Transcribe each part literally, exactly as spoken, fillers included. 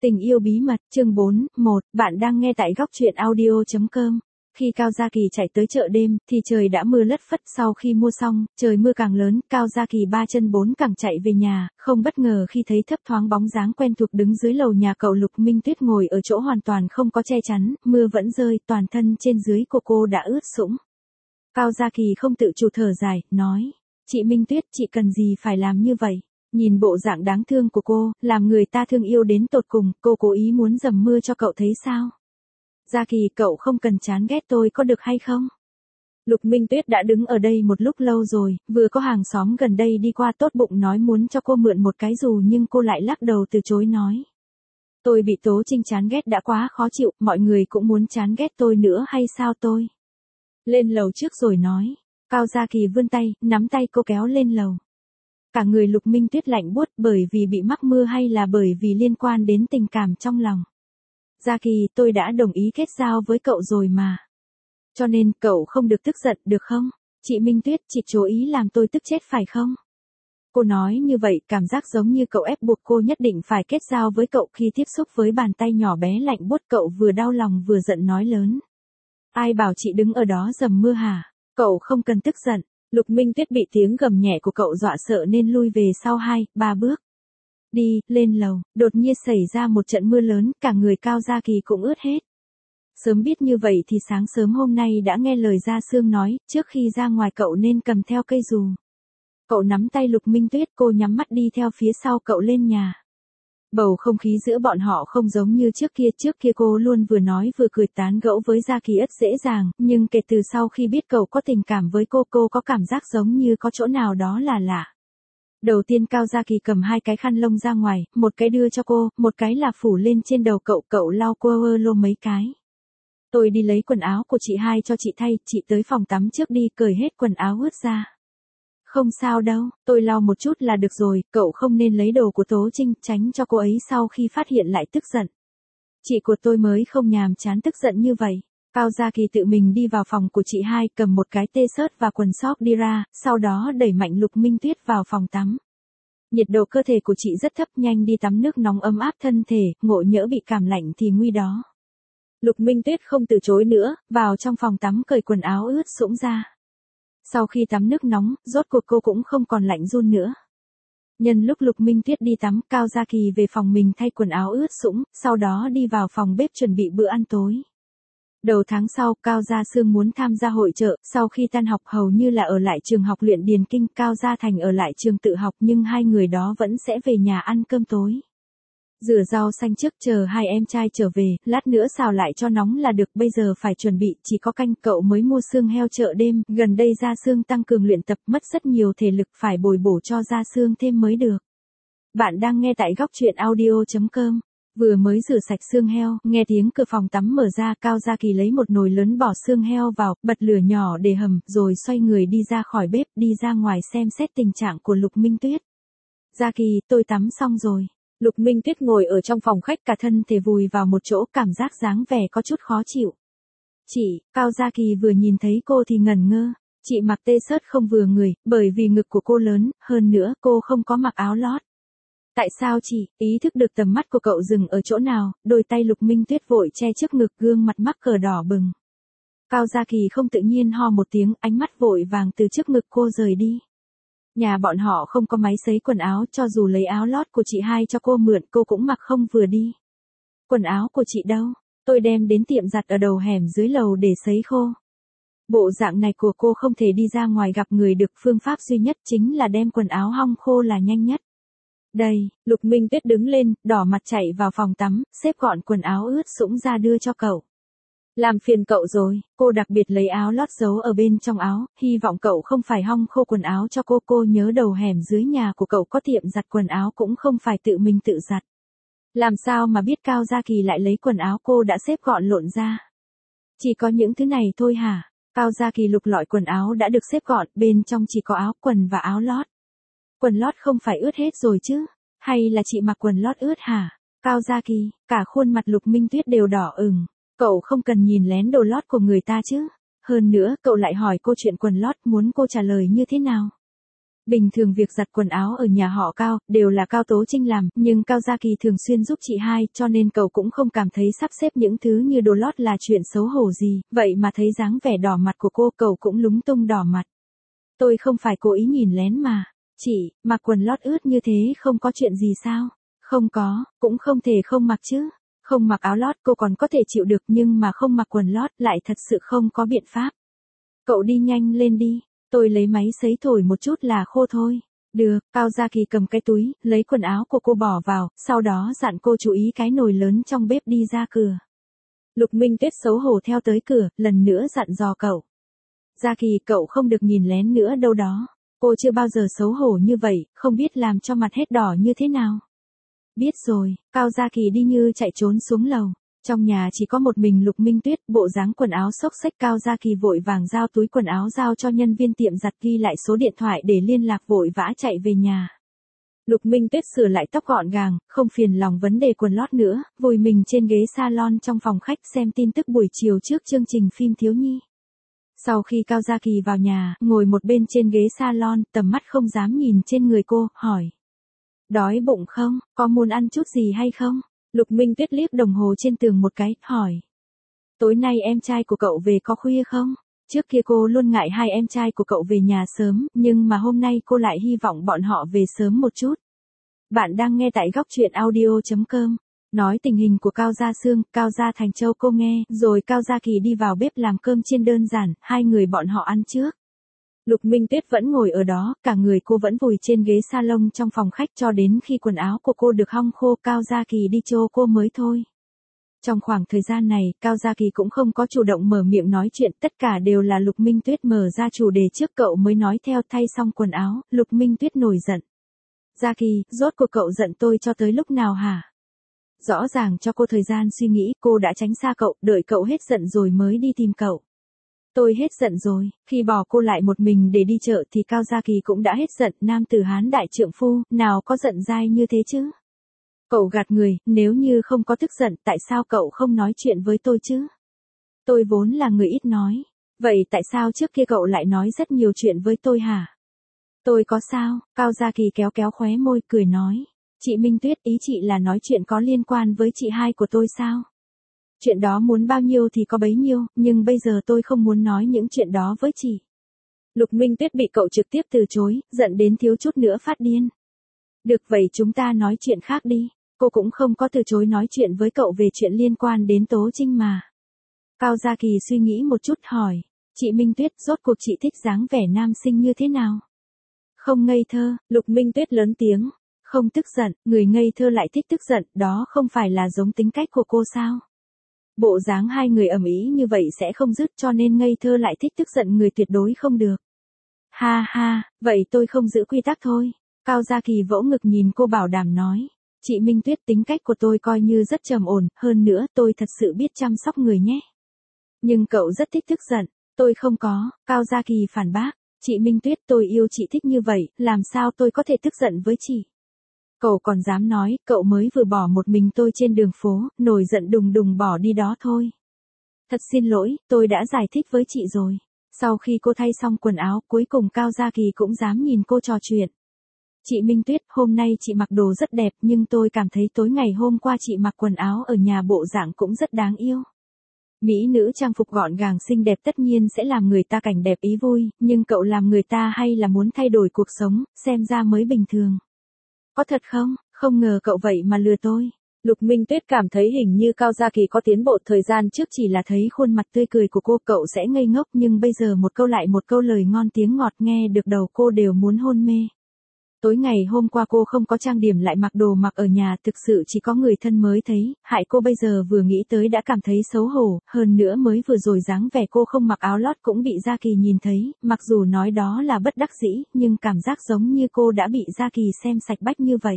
Tình yêu bí mật, chương bốn, một, bạn đang nghe tại góc truyện audio chấm com. Khi Cao Gia Kỳ chạy tới chợ đêm, thì trời đã mưa lất phất. Sau khi mua xong, trời mưa càng lớn, Cao Gia Kỳ ba chân bốn cẳng chạy về nhà, không bất ngờ khi thấy thấp thoáng bóng dáng quen thuộc đứng dưới lầu nhà cậu Lục Minh Tuyết ngồi ở chỗ hoàn toàn không có che chắn, mưa vẫn rơi, toàn thân trên dưới của cô đã ướt sũng. Cao Gia Kỳ không tự chủ thở dài, nói, chị Minh Tuyết, chị cần gì phải làm như vậy? Nhìn bộ dạng đáng thương của cô, làm người ta thương yêu đến tột cùng, cô cố ý muốn dầm mưa cho cậu thấy sao? Gia Kỳ, cậu không cần chán ghét tôi có được hay không? Lục Minh Tuyết đã đứng ở đây một lúc lâu rồi, vừa có hàng xóm gần đây đi qua tốt bụng nói muốn cho cô mượn một cái dù nhưng cô lại lắc đầu từ chối nói. Tôi bị Tố Trinh chán ghét đã quá khó chịu, mọi người cũng muốn chán ghét tôi nữa hay sao tôi? Lên lầu trước rồi nói. Cao Gia Kỳ vươn tay, nắm tay cô kéo lên lầu. Cả người Lục Minh Tuyết lạnh buốt bởi vì bị mắc mưa hay là bởi vì liên quan đến tình cảm trong lòng. Gia Kỳ, tôi đã đồng ý kết giao với cậu rồi mà. Cho nên, cậu không được tức giận được không? Chị Minh Tuyết, chị cố ý làm tôi tức chết phải không? Cô nói như vậy, cảm giác giống như cậu ép buộc cô nhất định phải kết giao với cậu. Khi tiếp xúc với bàn tay nhỏ bé lạnh buốt, cậu vừa đau lòng vừa giận nói lớn. Ai bảo chị đứng ở đó dầm mưa hả? Cậu không cần tức giận. Lục Minh Tuyết bị tiếng gầm nhẹ của cậu dọa sợ nên lui về sau hai, ba bước. Đi, lên lầu, đột nhiên xảy ra một trận mưa lớn, cả người Cao Gia Kỳ cũng ướt hết. Sớm biết như vậy thì sáng sớm hôm nay đã nghe lời Gia Sương nói, trước khi ra ngoài cậu nên cầm theo cây dù. Cậu nắm tay Lục Minh Tuyết, cô nhắm mắt đi theo phía sau cậu lên nhà. Bầu không khí giữa bọn họ không giống như trước kia, trước kia cô luôn vừa nói vừa cười tán gẫu với Gia Kỳ ất dễ dàng, nhưng kể từ sau khi biết cậu có tình cảm với cô, cô có cảm giác giống như có chỗ nào đó là lạ. Đầu tiên Cao Gia Kỳ cầm hai cái khăn lông ra ngoài, một cái đưa cho cô, một cái là phủ lên trên đầu cậu, cậu lau quơ lô mấy cái. Tôi đi lấy quần áo của chị hai cho chị thay, chị tới phòng tắm trước đi, cởi hết quần áo ướt ra. Không sao đâu, tôi lau một chút là được rồi, cậu không nên lấy đồ của Tố Trinh, tránh cho cô ấy sau khi phát hiện lại tức giận. Chị của tôi mới không nhàm chán tức giận như vậy. Cao Gia Kỳ tự mình đi vào phòng của chị hai, cầm một cái t-shirt và quần sóc đi ra, sau đó đẩy mạnh Lục Minh Tuyết vào phòng tắm. Nhiệt độ cơ thể của chị rất thấp, nhanh đi tắm nước nóng ấm áp thân thể, ngộ nhỡ bị cảm lạnh thì nguy đó. Lục Minh Tuyết không từ chối nữa, vào trong phòng tắm cởi quần áo ướt sũng ra. Sau khi tắm nước nóng, rốt cuộc cô cũng không còn lạnh run nữa. Nhân lúc Lục Minh Tuyết đi tắm, Cao Gia Kỳ về phòng mình thay quần áo ướt sũng, sau đó đi vào phòng bếp chuẩn bị bữa ăn tối. Đầu tháng sau, Cao Gia Sương muốn tham gia hội chợ, sau khi tan học hầu như là ở lại trường học luyện điền kinh, Cao Gia Thành ở lại trường tự học nhưng hai người đó vẫn sẽ về nhà ăn cơm tối. Rửa rau xanh trước chờ hai em trai trở về, lát nữa xào lại cho nóng là được, bây giờ phải chuẩn bị, chỉ có canh, cậu mới mua xương heo chợ đêm, gần đây Gia Sương tăng cường luyện tập, mất rất nhiều thể lực, phải bồi bổ cho Gia Sương thêm mới được. Bạn đang nghe tại góc truyện audio chấm com. Vừa mới rửa sạch xương heo, nghe tiếng cửa phòng tắm mở ra, Cao Gia Kỳ lấy một nồi lớn bỏ xương heo vào, bật lửa nhỏ để hầm, rồi xoay người đi ra khỏi bếp, đi ra ngoài xem xét tình trạng của Lục Minh Tuyết. Gia Kỳ, tôi tắm xong rồi. Lục Minh Tuyết ngồi ở trong phòng khách, cả thân thể vùi vào một chỗ, cảm giác dáng vẻ có chút khó chịu. Chị, Cao Gia Kỳ vừa nhìn thấy cô thì ngẩn ngơ. Chị mặc t-shirt không vừa người, bởi vì ngực của cô lớn, hơn nữa cô không có mặc áo lót. Tại sao chị? Ý thức được tầm mắt của cậu dừng ở chỗ nào, đôi tay Lục Minh Tuyết vội che trước ngực, gương mặt mắc cờ đỏ bừng. Cao Gia Kỳ không tự nhiên ho một tiếng, ánh mắt vội vàng từ trước ngực cô rời đi. Nhà bọn họ không có máy sấy quần áo, cho dù lấy áo lót của chị hai cho cô mượn, cô cũng mặc không vừa đi. Quần áo của chị đâu? Tôi đem đến tiệm giặt ở đầu hẻm dưới lầu để sấy khô. Bộ dạng này của cô không thể đi ra ngoài gặp người được, phương pháp duy nhất chính là đem quần áo hong khô là nhanh nhất. Đây, Lục Minh Tuyết đứng lên, đỏ mặt chạy vào phòng tắm, xếp gọn quần áo ướt sũng ra đưa cho cậu. Làm phiền cậu rồi, cô đặc biệt lấy áo lót giấu ở bên trong áo, hy vọng cậu không phải hong khô quần áo cho cô. Cô nhớ đầu hẻm dưới nhà của cậu có tiệm giặt quần áo, cũng không phải tự mình tự giặt. Làm sao mà biết Cao Gia Kỳ lại lấy quần áo cô đã xếp gọn lộn ra? Chỉ có những thứ này thôi hả? Cao Gia Kỳ lục lọi quần áo đã được xếp gọn, bên trong chỉ có áo quần và áo lót. Quần lót không phải ướt hết rồi chứ? Hay là chị mặc quần lót ướt hả? Cao Gia Kỳ, cả khuôn mặt Lục Minh Tuyết đều đỏ ửng. Cậu không cần nhìn lén đồ lót của người ta chứ. Hơn nữa, cậu lại hỏi cô chuyện quần lót, muốn cô trả lời như thế nào? Bình thường việc giặt quần áo ở nhà họ Cao, đều là Cao Tố Trinh làm, nhưng Cao Gia Kỳ thường xuyên giúp chị hai, cho nên cậu cũng không cảm thấy sắp xếp những thứ như đồ lót là chuyện xấu hổ gì, vậy mà thấy dáng vẻ đỏ mặt của cô, cậu cũng lúng túng đỏ mặt. Tôi không phải cố ý nhìn lén mà. Chị, mặc quần lót ướt như thế không có chuyện gì sao? Không có, cũng không thể không mặc chứ. Không mặc áo lót cô còn có thể chịu được, nhưng mà không mặc quần lót lại thật sự không có biện pháp. Cậu đi nhanh lên đi, tôi lấy máy sấy thổi một chút là khô thôi. Được, Cao Gia Kỳ cầm cái túi, lấy quần áo của cô bỏ vào, sau đó dặn cô chú ý cái nồi lớn trong bếp đi ra cửa. Lục Minh Tuyết xấu hổ theo tới cửa, lần nữa dặn dò cậu. Gia Kỳ, cậu không được nhìn lén nữa đâu đó. Cô chưa bao giờ xấu hổ như vậy, không biết làm cho mặt hết đỏ như thế nào. Biết rồi, Cao Gia Kỳ đi như chạy trốn xuống lầu. Trong nhà chỉ có một mình Lục Minh Tuyết, bộ dáng quần áo xốc xếch. Cao Gia Kỳ vội vàng giao túi quần áo giao cho nhân viên tiệm giặt, ghi lại số điện thoại để liên lạc, vội vã chạy về nhà. Lục Minh Tuyết sửa lại tóc gọn gàng, không phiền lòng vấn đề quần lót nữa, vùi mình trên ghế salon trong phòng khách xem tin tức buổi chiều trước chương trình phim thiếu nhi. Sau khi Cao Gia Kỳ vào nhà, ngồi một bên trên ghế salon, tầm mắt không dám nhìn trên người cô, hỏi. Đói bụng không, có muốn ăn chút gì hay không? Lục Minh Tuyết liếc đồng hồ trên tường một cái, hỏi. Tối nay em trai của cậu về có khuya không? Trước kia cô luôn ngại hai em trai của cậu về nhà sớm, nhưng mà hôm nay cô lại hy vọng bọn họ về sớm một chút. Bạn đang nghe tại góc truyện audio chấm com. Nói tình hình của Cao Gia Sương, Cao Gia Thành Châu cô nghe, rồi Cao Gia Kỳ đi vào bếp làm cơm chiên đơn giản, hai người bọn họ ăn trước. Lục Minh Tuyết vẫn ngồi ở đó, cả người cô vẫn vùi trên ghế salon trong phòng khách cho đến khi quần áo của cô được hong khô, Cao Gia Kỳ đi chô cô mới thôi. Trong khoảng thời gian này, Cao Gia Kỳ cũng không có chủ động mở miệng nói chuyện, tất cả đều là Lục Minh Tuyết mở ra chủ đề trước, cậu mới nói theo. Thay xong quần áo, Lục Minh Tuyết nổi giận. Gia Kỳ, rốt cuộc cậu giận tôi cho tới lúc nào hả? Rõ ràng cho cô thời gian suy nghĩ, cô đã tránh xa cậu, đợi cậu hết giận rồi mới đi tìm cậu. Tôi hết giận rồi, khi bỏ cô lại một mình để đi chợ thì Cao Gia Kỳ cũng đã hết giận, nam tử Hán đại trượng phu, nào có giận dai như thế chứ? Cậu gạt người, nếu như không có tức giận, tại sao cậu không nói chuyện với tôi chứ? Tôi vốn là người ít nói, vậy tại sao trước kia cậu lại nói rất nhiều chuyện với tôi hả? Tôi có sao? Cao Gia Kỳ kéo kéo khóe môi, cười nói. Chị Minh Tuyết, ý chị là nói chuyện có liên quan với chị hai của tôi sao? Chuyện đó muốn bao nhiêu thì có bấy nhiêu, nhưng bây giờ tôi không muốn nói những chuyện đó với chị. Lục Minh Tuyết bị cậu trực tiếp từ chối, giận đến thiếu chút nữa phát điên. Được vậy chúng ta nói chuyện khác đi, cô cũng không có từ chối nói chuyện với cậu về chuyện liên quan đến Tố Trinh mà. Cao Gia Kỳ suy nghĩ một chút hỏi, chị Minh Tuyết, rốt cuộc chị thích dáng vẻ nam sinh như thế nào? Không ngây thơ, Lục Minh Tuyết lớn tiếng. Không tức giận, người ngây thơ lại thích tức giận, đó không phải là giống tính cách của cô sao? Bộ dáng hai người ầm ĩ như vậy sẽ không dứt, cho nên ngây thơ lại thích tức giận người tuyệt đối không được. Ha ha, vậy tôi không giữ quy tắc thôi. Cao Gia Kỳ vỗ ngực nhìn cô bảo đảm nói. Chị Minh Tuyết, tính cách của tôi coi như rất trầm ổn, hơn nữa tôi thật sự biết chăm sóc người nhé. Nhưng cậu rất thích tức giận, tôi không có, Cao Gia Kỳ phản bác. Chị Minh Tuyết, tôi yêu chị thích như vậy, làm sao tôi có thể tức giận với chị? Cậu còn dám nói, cậu mới vừa bỏ một mình tôi trên đường phố, nổi giận đùng đùng bỏ đi đó thôi. Thật xin lỗi, tôi đã giải thích với chị rồi. Sau khi cô thay xong quần áo, cuối cùng Cao Gia Kỳ cũng dám nhìn cô trò chuyện. Chị Minh Tuyết, hôm nay chị mặc đồ rất đẹp, nhưng tôi cảm thấy tối ngày hôm qua chị mặc quần áo ở nhà bộ dạng cũng rất đáng yêu. Mỹ nữ trang phục gọn gàng xinh đẹp tất nhiên sẽ làm người ta cảnh đẹp ý vui, nhưng cậu làm người ta hay là muốn thay đổi cuộc sống, xem ra mới bình thường. Có thật không? Không ngờ cậu vậy mà lừa tôi. Lục Minh Tuyết cảm thấy hình như Cao Gia Kỳ có tiến bộ, thời gian trước chỉ là thấy khuôn mặt tươi cười của cô cậu sẽ ngây ngốc, nhưng bây giờ một câu lại một câu lời ngon tiếng ngọt nghe được đầu cô đều muốn hôn mê. Tối ngày hôm qua cô không có trang điểm lại mặc đồ mặc ở nhà, thực sự chỉ có người thân mới thấy, hại cô bây giờ vừa nghĩ tới đã cảm thấy xấu hổ, hơn nữa mới vừa rồi dáng vẻ cô không mặc áo lót cũng bị Gia Kỳ nhìn thấy, mặc dù nói đó là bất đắc dĩ, nhưng cảm giác giống như cô đã bị Gia Kỳ xem sạch bách như vậy.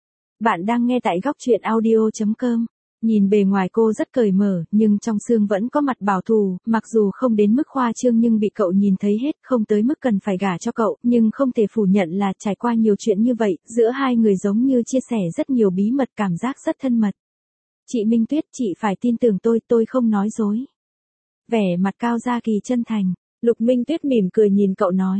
Bạn đang nghe tại góc truyện audio chấm com. Nhìn bề ngoài cô rất cởi mở, nhưng trong xương vẫn có mặt bảo thủ, mặc dù không đến mức khoa trương nhưng bị cậu nhìn thấy hết, không tới mức cần phải gả cho cậu, nhưng không thể phủ nhận là trải qua nhiều chuyện như vậy, giữa hai người giống như chia sẻ rất nhiều bí mật, cảm giác rất thân mật. Chị Minh Tuyết, chị phải tin tưởng tôi, tôi không nói dối. Vẻ mặt Cao Gia Kỳ chân thành, Lục Minh Tuyết mỉm cười nhìn cậu nói.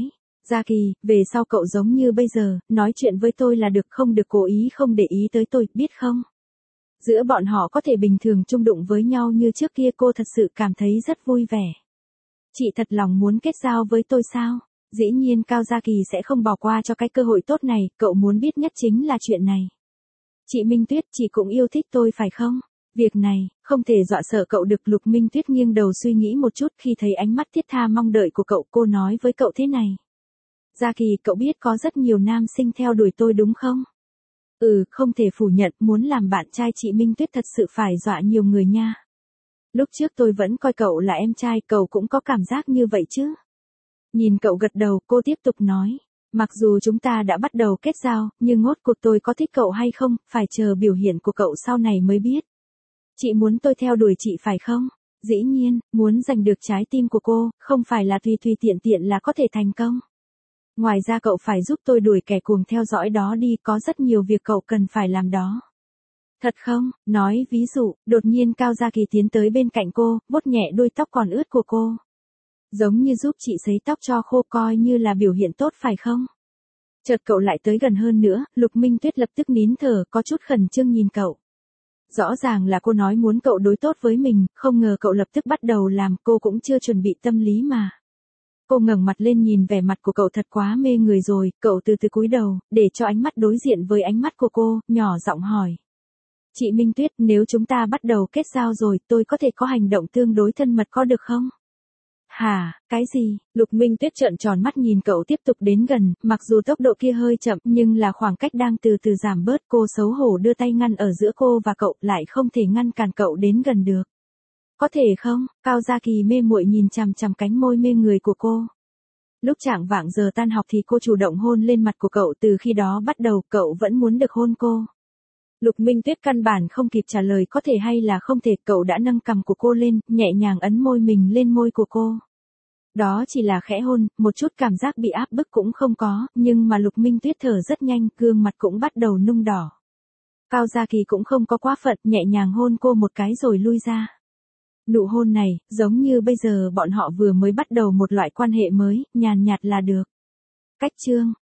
Gia Kỳ, về sau cậu giống như bây giờ, nói chuyện với tôi là được, không được cố ý không để ý tới tôi, biết không? Giữa bọn họ có thể bình thường chung đụng với nhau như trước kia, cô thật sự cảm thấy rất vui vẻ. Chị thật lòng muốn kết giao với tôi sao? Dĩ nhiên Cao Gia Kỳ sẽ không bỏ qua cho cái cơ hội tốt này, cậu muốn biết nhất chính là chuyện này. Chị Minh Tuyết, chị cũng yêu thích tôi phải không? Việc này, không thể dọa sợ cậu được. Lục Minh Tuyết nghiêng đầu suy nghĩ một chút, khi thấy ánh mắt thiết tha mong đợi của cậu, cô nói với cậu thế này. Gia Kỳ, cậu biết có rất nhiều nam sinh theo đuổi tôi đúng không? Ừ, không thể phủ nhận, muốn làm bạn trai chị Minh Tuyết thật sự phải dọa nhiều người nha. Lúc trước tôi vẫn coi cậu là em trai, cậu cũng có cảm giác như vậy chứ? Nhìn cậu gật đầu, cô tiếp tục nói. Mặc dù chúng ta đã bắt đầu kết giao, nhưng ngốt cuộc tôi có thích cậu hay không, phải chờ biểu hiện của cậu sau này mới biết. Chị muốn tôi theo đuổi chị phải không? Dĩ nhiên, muốn giành được trái tim của cô, không phải là tùy tùy tiện tiện là có thể thành công. Ngoài ra cậu phải giúp tôi đuổi kẻ cuồng theo dõi đó đi, có rất nhiều việc cậu cần phải làm đó. Thật không? Nói ví dụ, đột nhiên Cao Gia Kỳ tiến tới bên cạnh cô, vuốt nhẹ đuôi tóc còn ướt của cô. Giống như giúp chị sấy tóc cho khô, coi như là biểu hiện tốt phải không? Chợt cậu lại tới gần hơn nữa, Lục Minh Tuyết lập tức nín thở, có chút khẩn trương nhìn cậu. Rõ ràng là cô nói muốn cậu đối tốt với mình, không ngờ cậu lập tức bắt đầu làm, cô cũng chưa chuẩn bị tâm lý mà. Cô ngẩng mặt lên nhìn vẻ mặt của cậu thật quá mê người rồi, cậu từ từ cúi đầu, để cho ánh mắt đối diện với ánh mắt của cô, nhỏ giọng hỏi. Chị Minh Tuyết, nếu chúng ta bắt đầu kết giao rồi, tôi có thể có hành động tương đối thân mật có được không? Hả, cái gì? Lục Minh Tuyết trợn tròn mắt nhìn cậu tiếp tục đến gần, mặc dù tốc độ kia hơi chậm, nhưng là khoảng cách đang từ từ giảm bớt, cô xấu hổ đưa tay ngăn ở giữa cô và cậu, lại không thể ngăn cản cậu đến gần được. Có thể không? Cao Gia Kỳ mê muội nhìn chằm chằm cánh môi mê người của cô. Lúc chạng vạng giờ tan học thì cô chủ động hôn lên mặt của cậu, từ khi đó bắt đầu cậu vẫn muốn được hôn cô. Lục Minh Tuyết căn bản không kịp trả lời có thể hay là không thể, cậu đã nâng cằm của cô lên, nhẹ nhàng ấn môi mình lên môi của cô. Đó chỉ là khẽ hôn, một chút cảm giác bị áp bức cũng không có, nhưng mà Lục Minh Tuyết thở rất nhanh, gương mặt cũng bắt đầu nung đỏ. Cao Gia Kỳ cũng không có quá phận, nhẹ nhàng hôn cô một cái rồi lui ra. Nụ hôn này, giống như bây giờ bọn họ vừa mới bắt đầu một loại quan hệ mới, nhàn nhạt là được. Cách chương